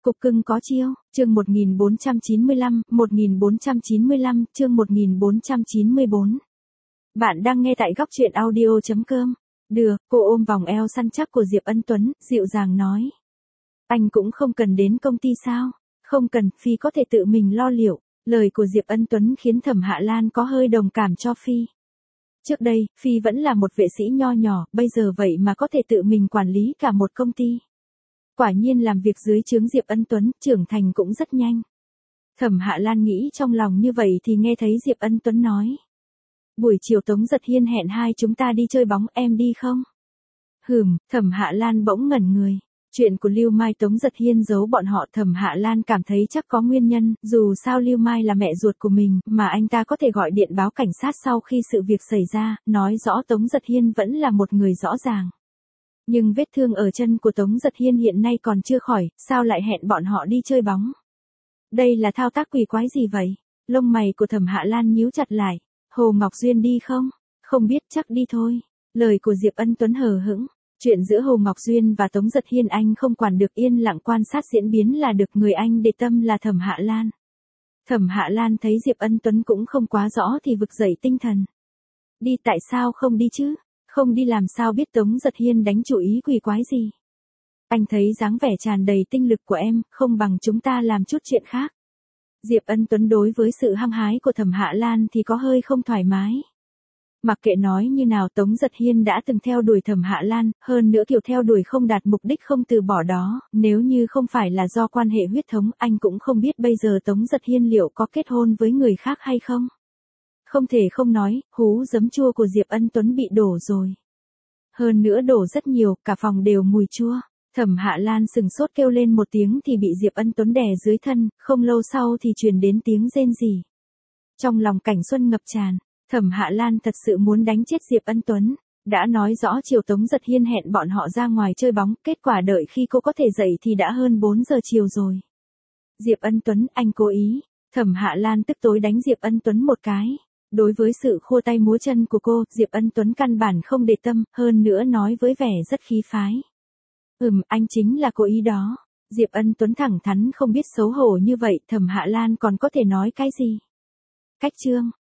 Cục cưng có chiêu, chương 1495, chương 1494. Bạn đang nghe tại góc truyện audio.com. Được, cô ôm vòng eo săn chắc của Diệp Ân Tuấn, dịu dàng nói. Anh cũng không cần đến công ty sao? Không cần, Phi có thể tự mình lo liệu. Lời của Diệp Ân Tuấn khiến Thẩm Hạ Lan có hơi đồng cảm cho Phi. Trước đây, Phi vẫn là một vệ sĩ nho nhỏ, bây giờ vậy mà có thể tự mình quản lý cả một công ty. Quả nhiên làm việc dưới trướng Diệp Ân Tuấn, trưởng thành cũng rất nhanh. Thẩm Hạ Lan nghĩ trong lòng như vậy thì nghe thấy Diệp Ân Tuấn nói. Buổi chiều Tống Giật Hiên hẹn hai chúng ta đi chơi bóng, em đi không? Thẩm Hạ Lan bỗng ngẩn người. Chuyện của Lưu Mai Tống Giật Hiên giấu bọn họ, Thẩm Hạ Lan cảm thấy chắc có nguyên nhân, dù sao Lưu Mai là mẹ ruột của mình, mà anh ta có thể gọi điện báo cảnh sát sau khi sự việc xảy ra, nói rõ Tống Giật Hiên vẫn là một người rõ ràng. Nhưng vết thương ở chân của Tống Giật Hiên hiện nay còn chưa khỏi, sao lại hẹn bọn họ đi chơi bóng? Đây là thao tác quỷ quái gì vậy? Lông mày của Thẩm Hạ Lan nhíu chặt lại. Hồ Ngọc Duyên đi không? Không biết, chắc đi thôi. Lời của Diệp Ân Tuấn hờ hững. Chuyện giữa Hồ Ngọc Duyên và Tống Giật Hiên anh không quản được, yên lặng quan sát diễn biến là được, người anh để tâm là Thẩm Hạ Lan. Thẩm Hạ Lan thấy Diệp Ân Tuấn cũng không quá rõ thì vực dậy tinh thần. Đi, tại sao không đi chứ? Không đi làm sao biết Tống Giật Hiên đánh chủ ý quỷ quái gì? Anh thấy dáng vẻ tràn đầy tinh lực của em, không bằng chúng ta làm chút chuyện khác. Diệp Ân Tuấn đối với sự hăng hái của Thẩm Hạ Lan thì có hơi không thoải mái. Mặc kệ nói như nào, Tống Giật Hiên đã từng theo đuổi Thẩm Hạ Lan, hơn nữa kiểu theo đuổi không đạt mục đích không từ bỏ đó, nếu như không phải là do quan hệ huyết thống, anh cũng không biết bây giờ Tống Giật Hiên liệu có kết hôn với người khác hay không. Không thể không nói, hú giấm chua của Diệp Ân Tuấn bị đổ rồi. Hơn nữa đổ rất nhiều, cả phòng đều mùi chua. Thẩm Hạ Lan sừng sốt kêu lên một tiếng thì bị Diệp Ân Tuấn đè dưới thân, không lâu sau thì truyền đến tiếng rên rỉ. Trong lòng Cảnh Xuân ngập tràn, Thẩm Hạ Lan thật sự muốn đánh chết Diệp Ân Tuấn. Đã nói rõ chiều Tống Giật Hiên hẹn bọn họ ra ngoài chơi bóng, kết quả đợi khi cô có thể dậy thì đã hơn 4 giờ chiều rồi. Diệp Ân Tuấn, anh cố ý. Thẩm Hạ Lan tức tối đánh Diệp Ân Tuấn một cái. Đối với sự khua tay múa chân của cô, Diệp Ân Tuấn căn bản không để tâm, hơn nữa nói với vẻ rất khí phái. Anh chính là cố ý đó. Diệp Ân Tuấn thẳng thắn không biết xấu hổ như vậy, Thẩm Hạ Lan còn có thể nói cái gì? Cách chương,